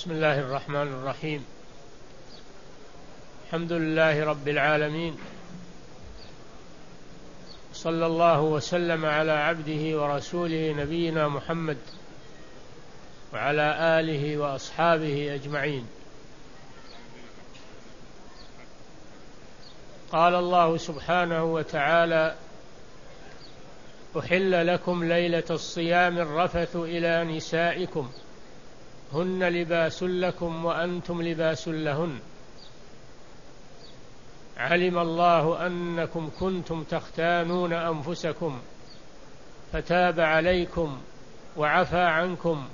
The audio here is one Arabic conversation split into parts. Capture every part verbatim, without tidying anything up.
بسم الله الرحمن الرحيم. الحمد لله رب العالمين، صلى الله وسلم على عبده ورسوله نبينا محمد وعلى آله وأصحابه أجمعين. قال الله سبحانه وتعالى: أحل لكم ليلة الصيام الرفث إلى نسائكم هن لباس لكم وأنتم لباس لهن علم الله أنكم كنتم تختانون أنفسكم فتاب عليكم وعفى عنكم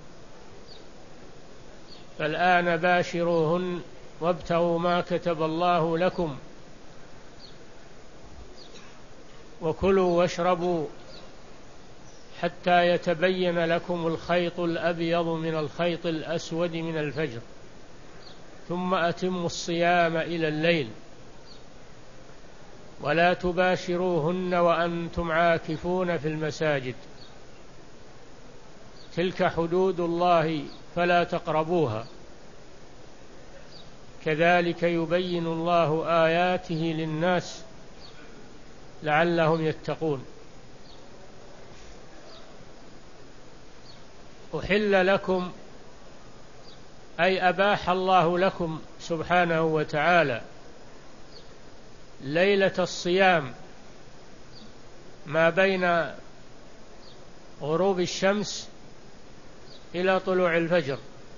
فالآن باشروهن وابتغوا ما كتب الله لكم وكلوا واشربوا حتى يتبين لكم الخيط الأبيض من الخيط الأسود من الفجر ثم أتموا الصيام إلى الليل ولا تباشروهن وأنتم عاكفون في المساجد تلك حدود الله فلا تقربوها كذلك يبين الله آياته للناس لعلهم يتقون. أحل لكم أي أباح الله لكم سبحانه وتعالى ليلة الصيام ما بين غروب الشمس إلى طلوع الفجر،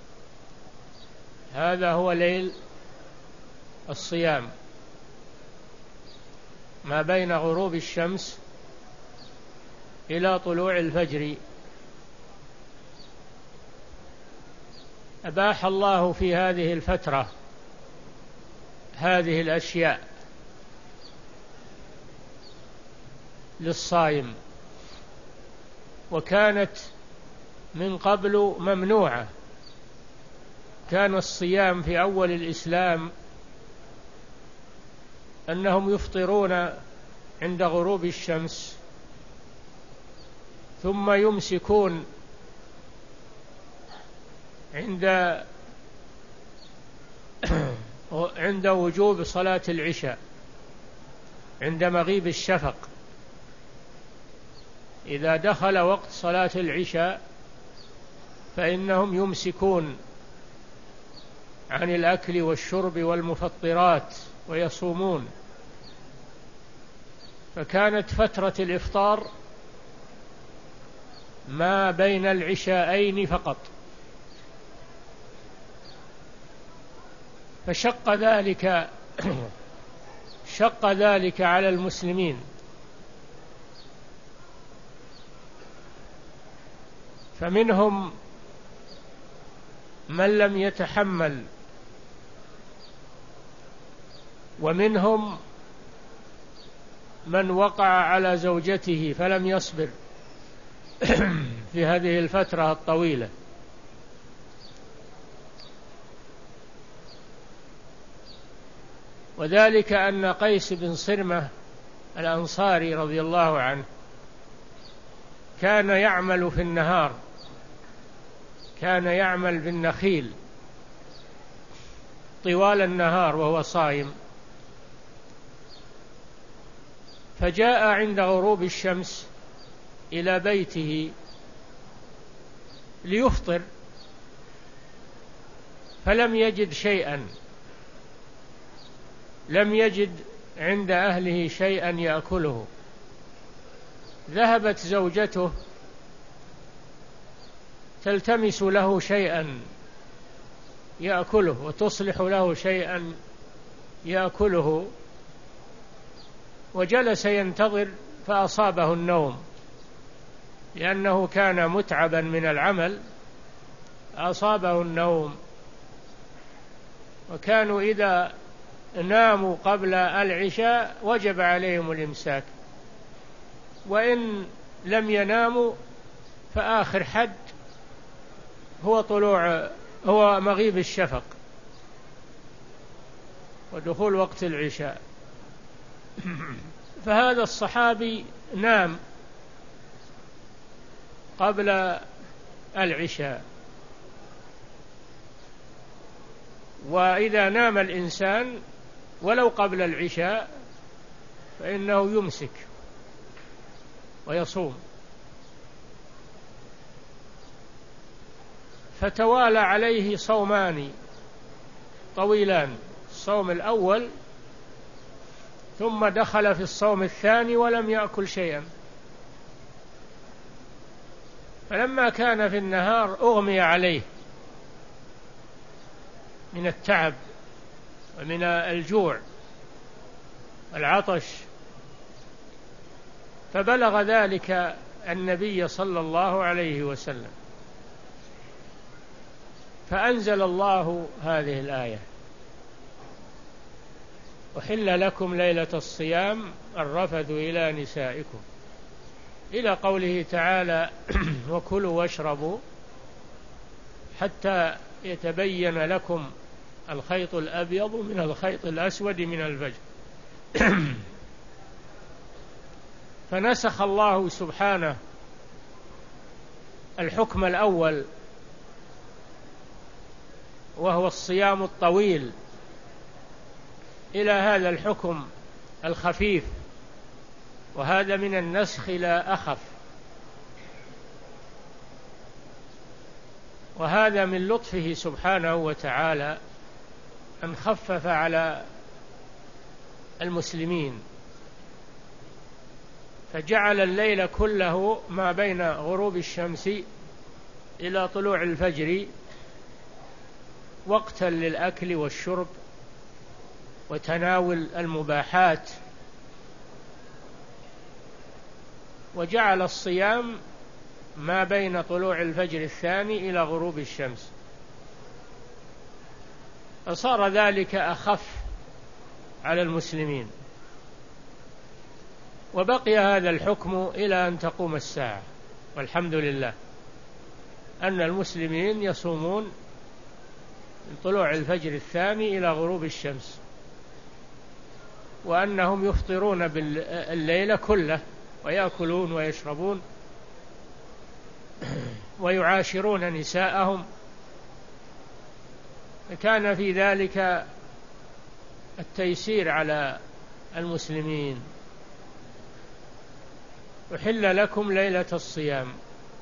هذا هو ليل الصيام ما بين غروب الشمس إلى طلوع الفجر. أباح الله في هذه الفترة هذه الأشياء للصائم، وكانت من قبل ممنوعة. كان الصيام في أول الإسلام أنهم يفطرون عند غروب الشمس ثم يمسكون عند عند وجوب صلاة العشاء عند مغيب الشفق. إذا دخل وقت صلاة العشاء فإنهم يمسكون عن الأكل والشرب والمفطرات ويصومون. فكانت فترة الإفطار ما بين العشاءين فقط، فشق ذلك شق ذلك على المسلمين، فمنهم من لم يتحمل ومنهم من وقع على زوجته فلم يصبر في هذه الفترة الطويلة. وذلك أن قيس بن صرمة الأنصاري رضي الله عنه كان يعمل في النهار، كان يعمل بالنخيل طوال النهار وهو صائم، فجاء عند غروب الشمس إلى بيته ليفطر فلم يجد شيئا، لم يجد عند أهله شيئا يأكله. ذهبت زوجته تلتمس له شيئا يأكله وتصلح له شيئا يأكله، وجلس ينتظر فأصابه النوم لأنه كان متعبا من العمل، أصابه النوم. وكانوا إذا ناموا قبل العشاء وجب عليهم الإمساك، وإن لم يناموا فآخر حد هو طلوع هو مغيب الشفق ودخول وقت العشاء. فهذا الصحابي نام قبل العشاء وإذا نام الإنسان ولو قبل العشاء فإنه يمسك ويصوم. فتوالى عليه صومان طويلان، الصوم الأول ثم دخل في الصوم الثاني ولم يأكل شيئا، فلما كان في النهار أغمي عليه من التعب ومن الجوع والعطش، فبلغ ذلك النبي صلى الله عليه وسلم، فأنزل الله هذه الآية: أحل لكم ليلة الصيام الرفث إلى نسائكم، إلى قوله تعالى: وكلوا واشربوا حتى يتبين لكم الخيط الأبيض من الخيط الأسود من الفجر. فنسخ الله سبحانه الحكم الأول وهو الصيام الطويل إلى هذا الحكم الخفيف، وهذا من النسخ لا أخف، وهذا من لطفه سبحانه وتعالى أن خفف على المسلمين، فجعل الليل كله ما بين غروب الشمس إلى طلوع الفجر وقتا للأكل والشرب وتناول المباحات، وجعل الصيام ما بين طلوع الفجر الثاني إلى غروب الشمس، فصار ذلك أخف على المسلمين. وبقي هذا الحكم إلى أن تقوم الساعة، والحمد لله أن المسلمين يصومون من طلوع الفجر الثاني إلى غروب الشمس، وأنهم يفطرون بالليل كله ويأكلون ويشربون ويعاشرون نساءهم، كان في ذلك التيسير على المسلمين. أحل لكم ليلة الصيام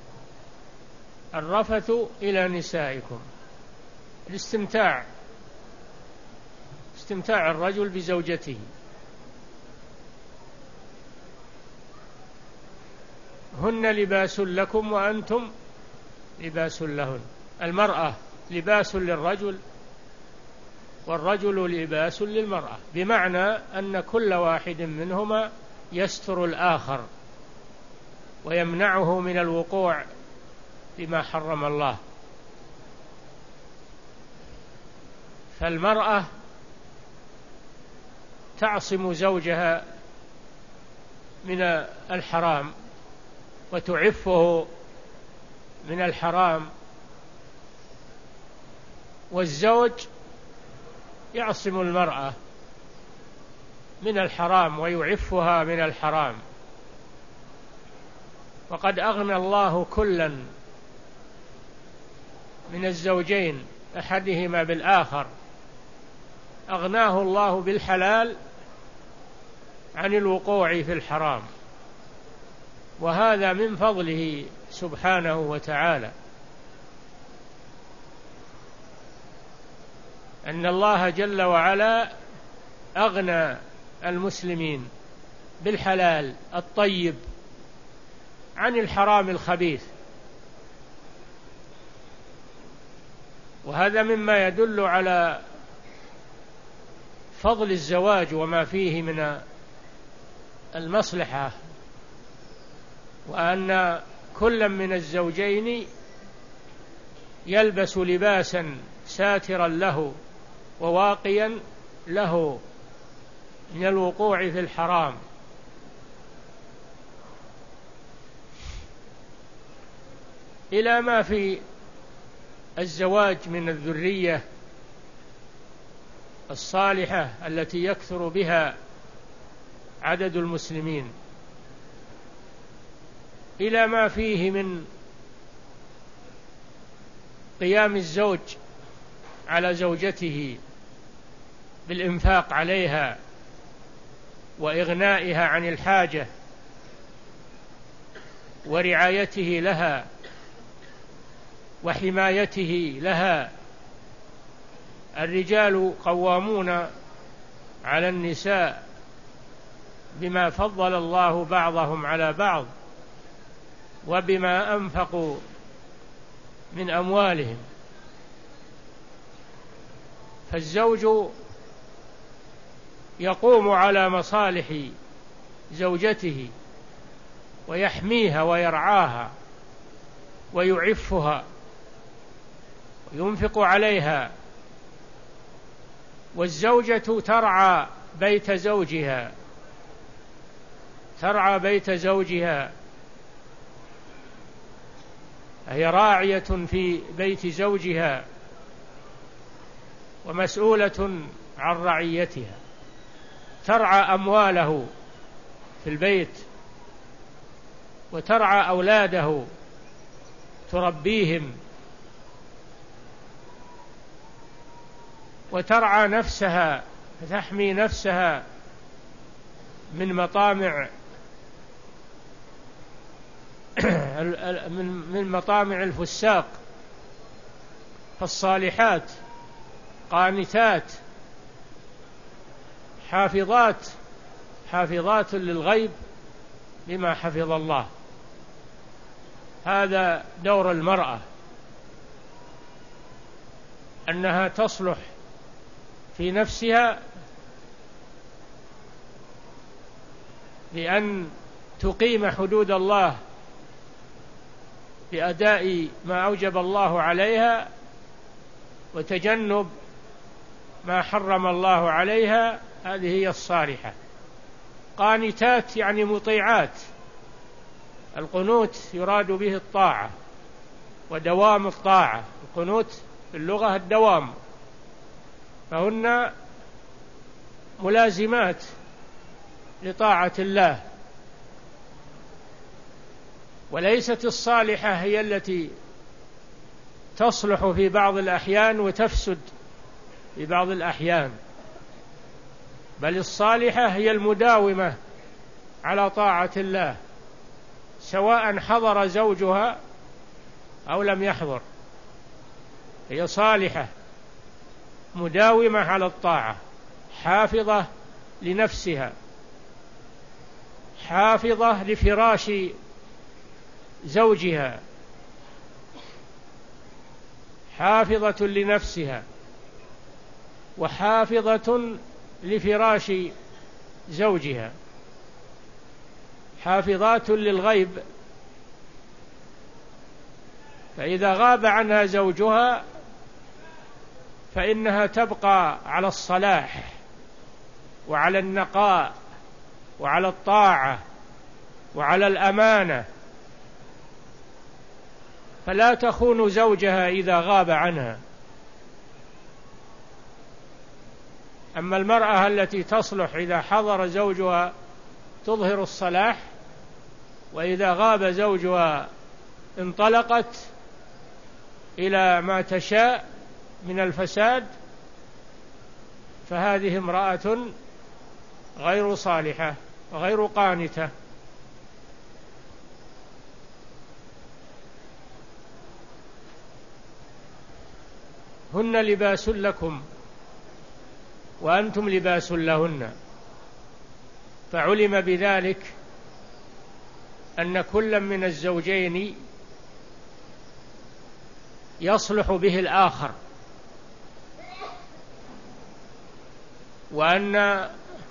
الرفث إلى نسائكم، الاستمتاع، استمتاع الرجل بزوجته. هن لباس لكم وأنتم لباس لهن، المرأة لباس للرجل والرجل لباس للمرأة، بمعنى أن كل واحد منهما يستر الآخر ويمنعه من الوقوع بما حرم الله. فالمرأة تعصم زوجها من الحرام وتعفه من الحرام، والزوج يعصم المرأة من الحرام ويعفها من الحرام. وقد أغنى الله كلا من الزوجين أحدهما بالآخر، أغناه الله بالحلال عن الوقوع في الحرام، وهذا من فضله سبحانه وتعالى، أن الله جل وعلا أغنى المسلمين بالحلال الطيب عن الحرام الخبيث، وهذا مما يدل على فضل الزواج وما فيه من المصلحة، وأن كل من الزوجين يلبس لباسا ساترا له وواقيا له من الوقوع في الحرام. إلى ما في الزواج من الذرية الصالحة التي يكثر بها عدد المسلمين، إلى ما فيه من قيام الزوج على زوجته بالإنفاق عليها وإغنائها عن الحاجة ورعايته لها وحمايته لها. الرجال قوامون على النساء بما فضل الله بعضهم على بعض وبما أنفقوا من أموالهم. فالزوج يقوم على مصالح زوجته ويحميها ويرعاها ويعفها وينفق عليها، والزوجة ترعى بيت زوجها ترعى بيت زوجها هي راعية في بيت زوجها ومسؤولة عن رعيتها، ترعى أمواله في البيت وترعى أولاده تربيهم وترعى نفسها فتحمي نفسها من مطامع من مطامع الفساق. فالصالحات قانتات حافظات حافظات للغيب بما حفظ الله. هذا دور المرأة، أنها تصلح في نفسها بأن تقيم حدود الله بأداء ما أوجب الله عليها وتجنب ما حرم الله عليها. هذه هي الصالحة. قانتات يعني مطيعات. القنوت يراد به الطاعة ودوام الطاعة. القنوت في اللغة الدوام، فهن ملازمات لطاعة الله. وليست الصالحة هي التي تصلح في بعض الأحيان وتفسد في بعض الأحيان، بل الصالحة هي المداومة على طاعة الله سواء حضر زوجها أو لم يحضر. هي صالحة مداومة على الطاعة، حافظة لنفسها، حافظة لفراش زوجها، حافظة لنفسها وحافظة لفراش زوجها، حافظات للغيب. فإذا غاب عنها زوجها فإنها تبقى على الصلاح وعلى النقاء وعلى الطاعة وعلى الأمانة، فلا تخون زوجها إذا غاب عنها. أما المرأة التي تصلح إذا حضر زوجها تظهر الصلاح، وإذا غاب زوجها انطلقت إلى ما تشاء من الفساد، فهذه امرأة غير صالحة وغير قانتة. هن لباس لكم وأنتم لباس لهن. فعلم بذلك أن كل من الزوجين يصلح به الآخر، وأن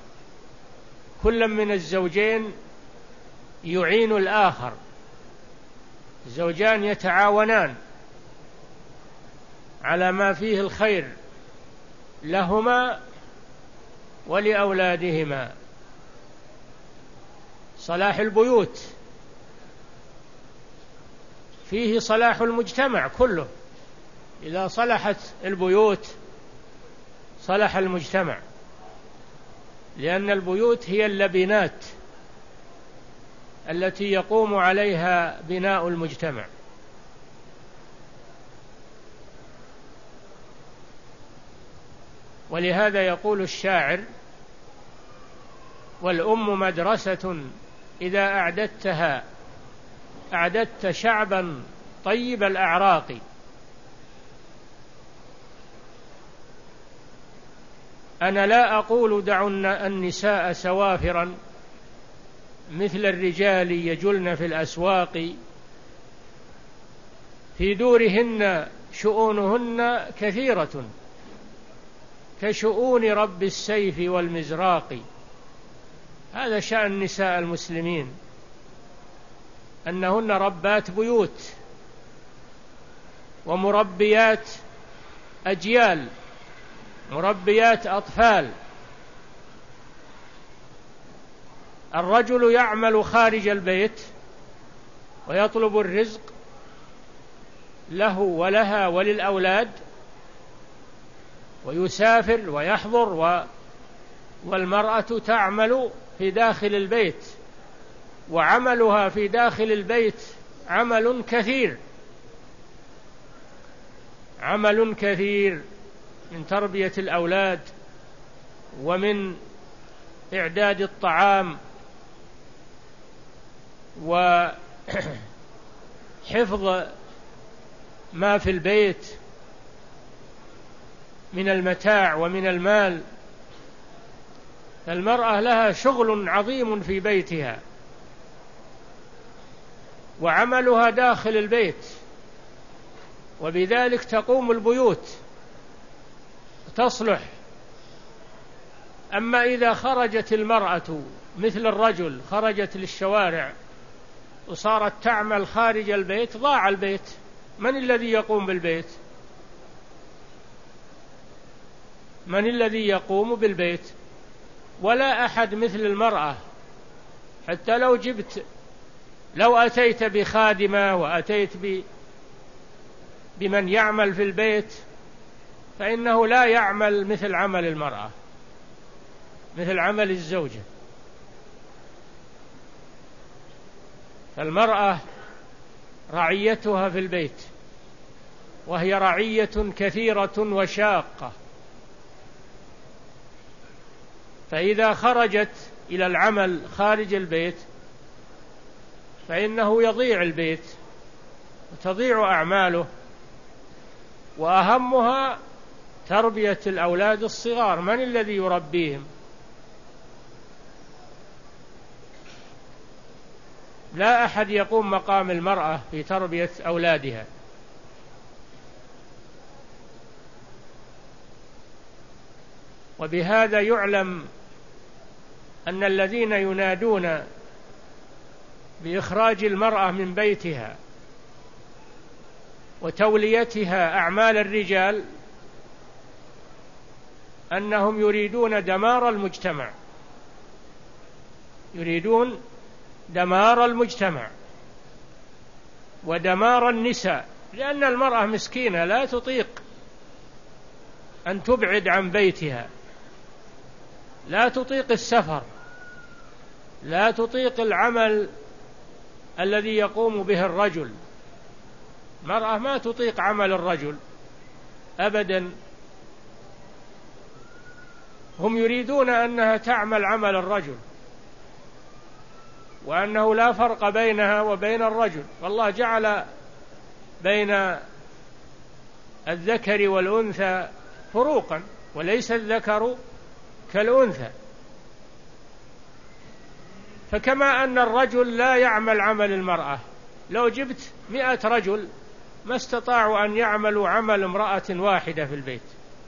كل من الزوجين يعين الآخر. الزوجان يتعاونان على ما فيه الخير لهما ولأولادهما. صلاح البيوت فيه صلاح المجتمع كله. إذا صلحت البيوت صلح المجتمع، لأن البيوت هي اللبنات التي يقوم عليها بناء المجتمع. ولهذا يقول الشاعر: والأم مدرسة إذا أعددتها أعددت شعبا طيب الأعراق. أنا لا أقول دعوا النساء سوافرا مثل الرجال يجلن في الأسواق، في دورهن شؤونهن كثيرة كشؤون رب السيف والمزراق. هذا شأن نساء المسلمين، أنهن ربات بيوت ومربيات أجيال، مربيات أطفال. الرجل يعمل خارج البيت ويطلب الرزق له ولها وللأولاد، ويسافر ويحضر و والمرأة تعمل في داخل البيت، وعملها في داخل البيت عمل كثير عمل كثير من تربية الأولاد ومن إعداد الطعام وحفظ ما في البيت من المتاع ومن المال. المرأة لها شغل عظيم في بيتها، وعملها داخل البيت، وبذلك تقوم البيوت تصلح. أما إذا خرجت المرأة مثل الرجل، خرجت للشوارع وصارت تعمل خارج البيت، ضاع البيت. من الذي يقوم بالبيت؟ من الذي يقوم بالبيت؟ ولا أحد مثل المرأة. حتى لو جبت لو أتيت بخادمة وأتيت بمن يعمل في البيت، فإنه لا يعمل مثل عمل المرأة، مثل عمل الزوجة. فالمرأة رعيتها في البيت، وهي رعية كثيرة وشاقة، فإذا خرجت إلى العمل خارج البيت فإنه يضيع البيت وتضيع أعماله، وأهمها تربية الأولاد الصغار. من الذي يربيهم؟ لا أحد يقوم مقام المرأة في تربية أولادها. وبهذا يعلم أن الذين ينادون بإخراج المرأة من بيتها وتوليتها أعمال الرجال أنهم يريدون دمار المجتمع، يريدون دمار المجتمع ودمار النساء، لأن المرأة مسكينة لا تطيق أن تبعد عن بيتها، لا تطيق السفر، لا تطيق العمل الذي يقوم به الرجل. المرأة ما تطيق عمل الرجل أبدا. هم يريدون أنها تعمل عمل الرجل، وأنه لا فرق بينها وبين الرجل. والله جعل بين الذكر والأنثى فروقا، وليس الذكر كالأنثى. فكما أن الرجل لا يعمل عمل المرأة، لو جبت مئة رجل ما استطاعوا أن يعملوا عمل امرأة واحدة في البيت.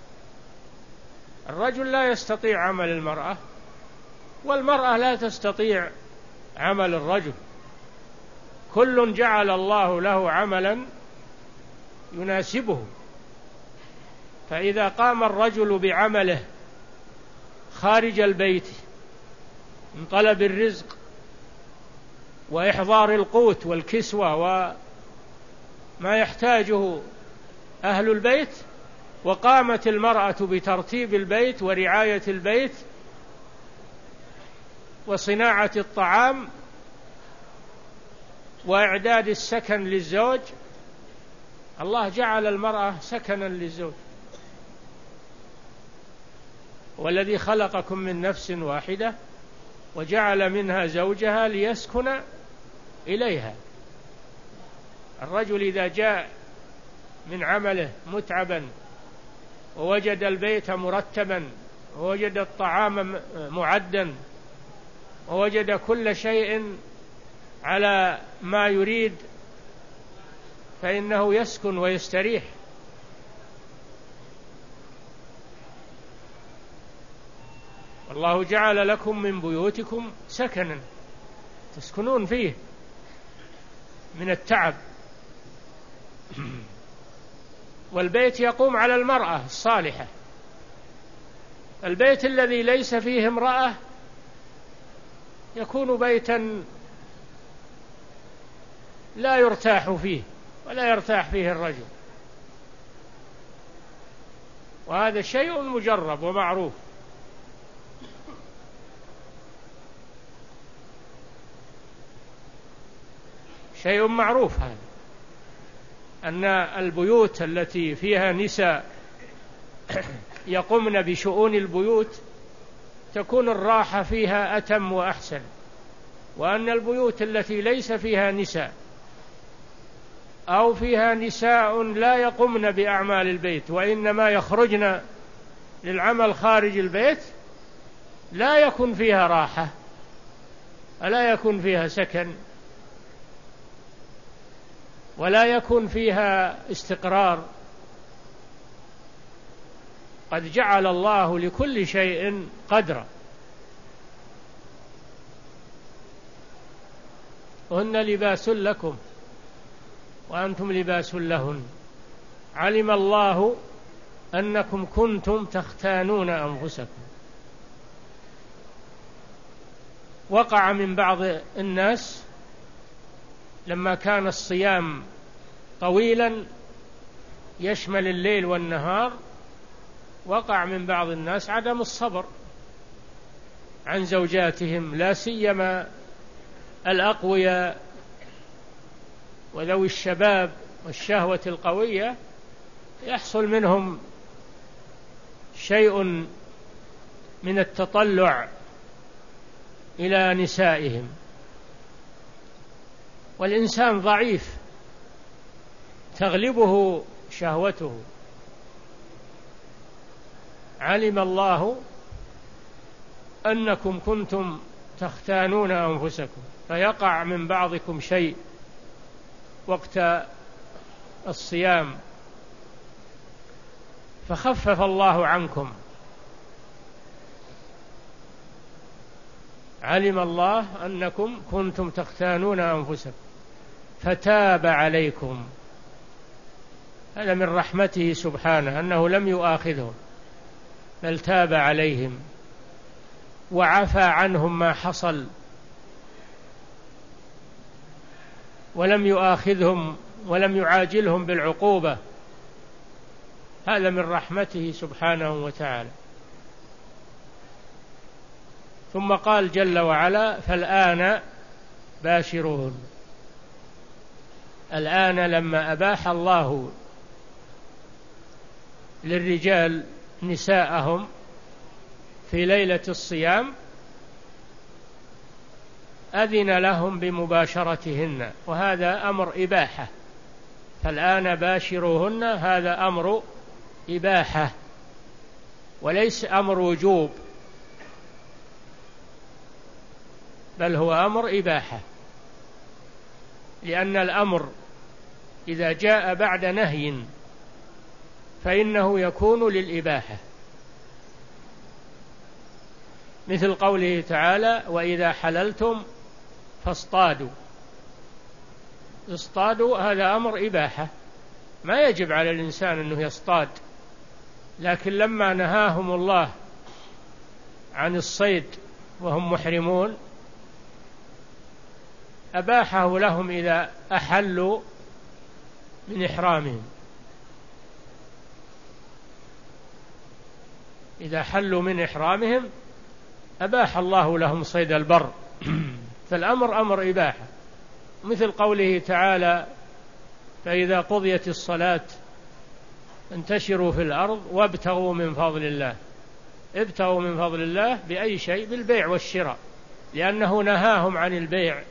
الرجل لا يستطيع عمل المرأة، والمرأة لا تستطيع عمل الرجل. كل جعل الله له عملا يناسبه. فإذا قام الرجل بعمله خارج البيت من طلب الرزق وإحضار القوت والكسوة وما يحتاجه أهل البيت، وقامت المرأة بترتيب البيت ورعاية البيت وصناعة الطعام وإعداد السكن للزوج، الله جعل المرأة سكنا للزوج. والذي خلقكم من نفس واحدة وجعل منها زوجها ليسكن إليها. الرجل إذا جاء من عمله متعبا ووجد البيت مرتبا ووجد الطعام معدا ووجد كل شيء على ما يريد فإنه يسكن ويستريح. والله جعل لكم من بيوتكم سكنا تسكنون فيه من التعب. والبيت يقوم على المرأة الصالحة. البيت الذي ليس فيه امرأة يكون بيتا لا يرتاح فيه ولا يرتاح فيه الرجل، وهذا شيء مجرب ومعروف. شيء معروف هذا، أن البيوت التي فيها نساء يقومن بشؤون البيوت تكون الراحة فيها أتم وأحسن، وأن البيوت التي ليس فيها نساء أو فيها نساء لا يقومن بأعمال البيت وإنما يخرجن للعمل خارج البيت لا يكون فيها راحة ولا يكون فيها سكن ولا يكون فيها استقرار. قد جعل الله لكل شيء قدرا. هن لباس لكم وأنتم لباس لهن. علم الله أنكم كنتم تختانون أنفسكم. وقع من بعض الناس لما كان الصيام طويلا يشمل الليل والنهار، وقع من بعض الناس عدم الصبر عن زوجاتهم، لا سيما الأقوياء وذوي الشباب والشهوة القوية، يحصل منهم شيء من التطلع إلى نسائهم. والإنسان ضعيف تغلبه شهوته. علم الله أنكم كنتم تختانون أنفسكم، فيقع من بعضكم شيء وقت الصيام فخفف الله عنكم. علم الله أنكم كنتم تختانون أنفسكم فتاب عليكم. هذا من رحمته سبحانه أنه لم يؤاخذهم بل تاب عليهم وعفى عنهم ما حصل، ولم يؤاخذهم ولم يعاجلهم بالعقوبة. هذا من رحمته سبحانه وتعالى. ثم قال جل وعلا: فالآن باشروهن. الآن لما أباح الله للرجال نساءهم في ليلة الصيام أذن لهم بمباشرتهن، وهذا أمر إباحة. فالآن باشروهن هذا أمر إباحة وليس أمر وجوب، بل هو أمر إباحة، لأن الأمر إذا جاء بعد نهي فإنه يكون للإباحة، مثل قوله تعالى: وإذا حللتم فاصطادوا. اصطادوا هذا أمر إباحة، ما يجب على الإنسان أنه يصطاد، لكن لما نهاهم الله عن الصيد وهم محرمون أباحه لهم إذا أحلوا من إحرامهم. إذا حلوا من إحرامهم أباح الله لهم صيد البر. فالأمر أمر إباحة، مثل قوله تعالى: فإذا قضيت الصلاة انتشروا في الأرض وابتغوا من فضل الله. ابتغوا من فضل الله بأي شيء؟ بالبيع والشراء، لأنه نهاهم عن البيع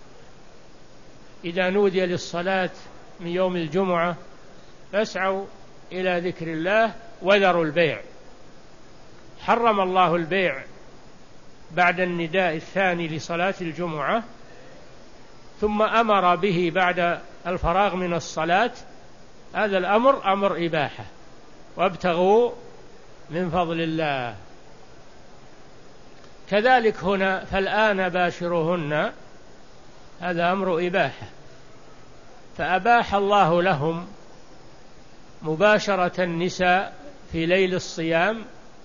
إذا نودي للصلاة من يوم الجمعة فاسعوا إلى ذكر الله وذروا البيع. حرم الله البيع بعد النداء الثاني لصلاة الجمعة، ثم أمر به بعد الفراغ من الصلاة. هذا الأمر أمر إباحة، وابتغوا من فضل الله. كذلك هنا فالآن باشروهن، هذا أمر إباحة، فأباح الله لهم مباشرة النساء في ليل الصيام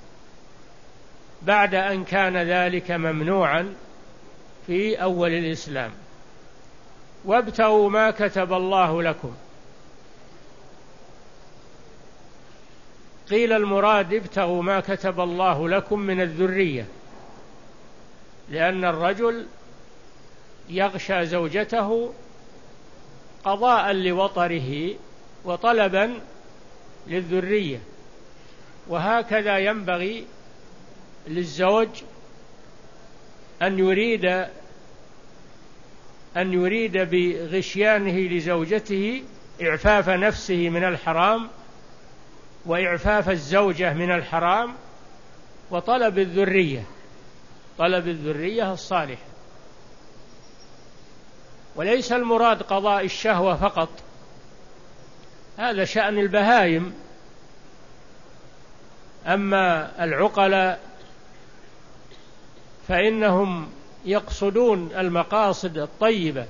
بعد أن كان ذلك ممنوعا في أول الإسلام. وابتغوا ما كتب الله لكم. قيل المراد ابتغوا ما كتب الله لكم من الذرية، لأن الرجل يغشى زوجته قضاء لوطره وطلبا للذرية، وهكذا ينبغي للزوج أن يريد أن يريد بغشيانه لزوجته إعفاف نفسه من الحرام وإعفاف الزوجة من الحرام وطلب الذرية، طلب الذرية الصالحة. وليس المراد قضاء الشهوة فقط، هذا شأن البهائم. أما العقلاء فإنهم يقصدون المقاصد الطيبة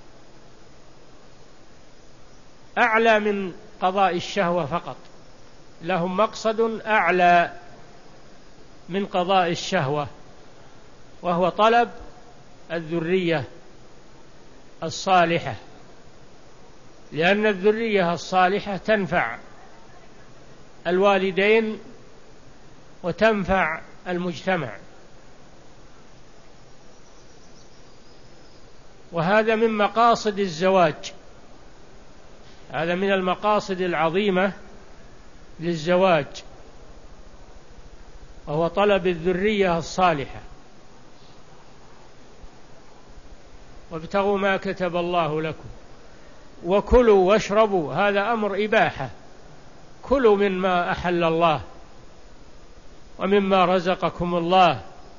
أعلى من قضاء الشهوة فقط، لهم مقصد أعلى من قضاء الشهوة، وهو طلب الذرية الصالحة، لأن الذرية الصالحة تنفع الوالدين وتنفع المجتمع. وهذا من مقاصد الزواج، هذا من المقاصد العظيمة للزواج، وهو طلب الذرية الصالحة. وابتغوا ما كتب الله لكم وكلوا واشربوا، هذا أمر إباحة، كلوا مما أحل الله ومما رزقكم الله،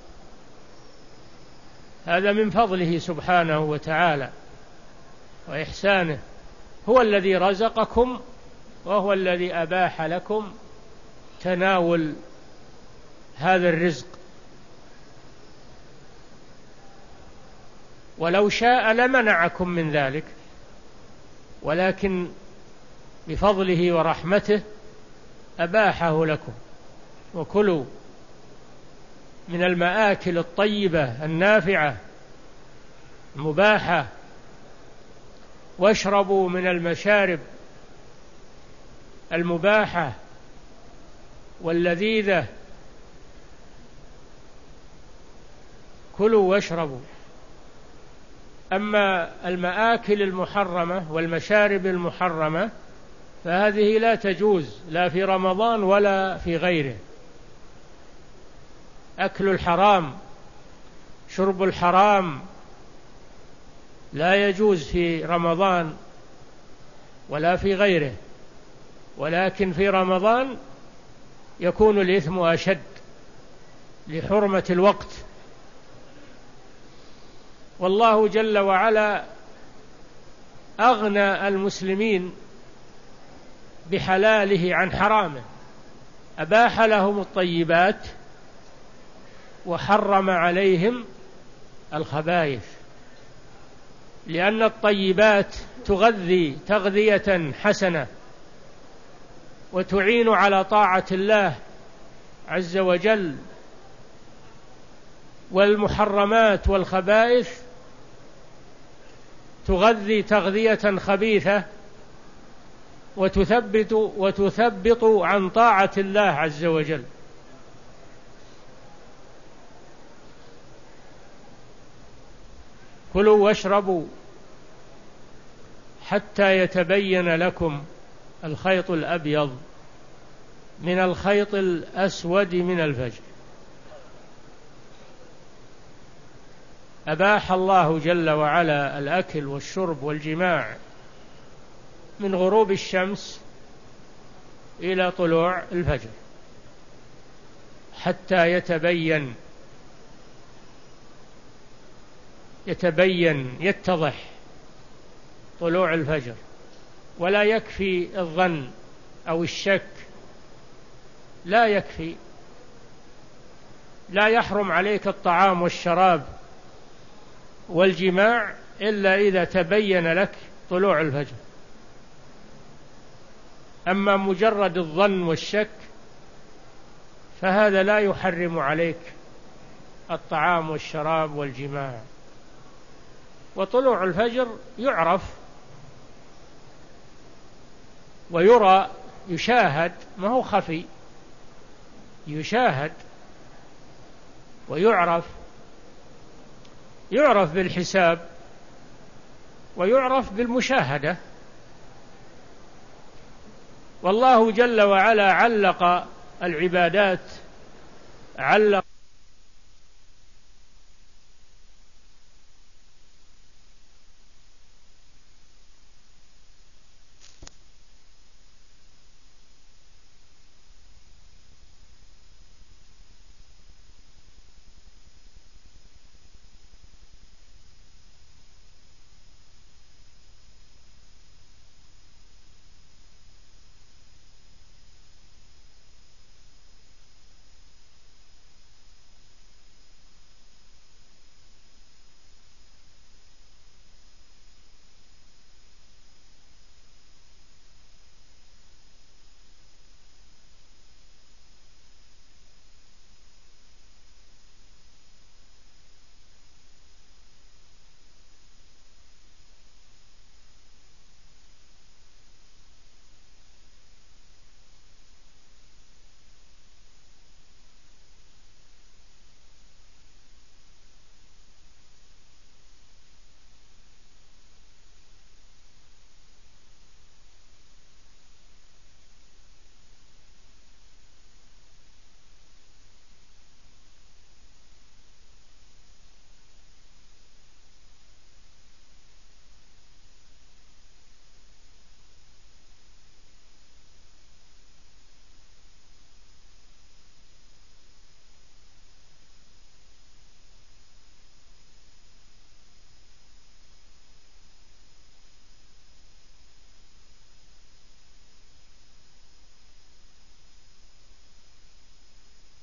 هذا من فضله سبحانه وتعالى وإحسانه، هو الذي رزقكم وهو الذي أباح لكم تناول هذا الرزق، ولو شاء لمنعكم من ذلك، ولكن بفضله ورحمته أباحه لكم. وكلوا من المآكل الطيبة النافعة المباحة، واشربوا من المشارب المباحة واللذيذة، كلوا واشربوا. أما المآكل المحرمة والمشارب المحرمة فهذه لا تجوز لا في رمضان ولا في غيره. أكل الحرام شرب الحرام لا يجوز في رمضان ولا في غيره، ولكن في رمضان يكون الإثم أشد لحرمة الوقت. والله جل وعلا أغنى المسلمين بحلاله عن حرامه، أباح لهم الطيبات وحرم عليهم الخبائث، لأن الطيبات تغذي تغذية حسنة وتعين على طاعة الله عز وجل، والمحرمات والخبائث تغذي تغذية خبيثة وتثبت وتثبط عن طاعة الله عز وجل. كلوا واشربوا حتى يتبين لكم الخيط الأبيض من الخيط الأسود من الفجر. أباح الله جل وعلا الأكل والشرب والجماع من غروب الشمس إلى طلوع الفجر حتى يتبين يتبين يتضح طلوع الفجر. ولا يكفي الظن أو الشك، لا يكفي. لا يحرم عليك الطعام والشراب والجماع إلا إذا تبين لك طلوع الفجر. أما مجرد الظن والشك فهذا لا يحرم عليك الطعام والشراب والجماع. وطلوع الفجر يعرف ويرى، يشاهد، ما هو خفي، يشاهد ويعرف. يعرف بالحساب ويعرف بالمشاهدة. والله جل وعلا علق العبادات علق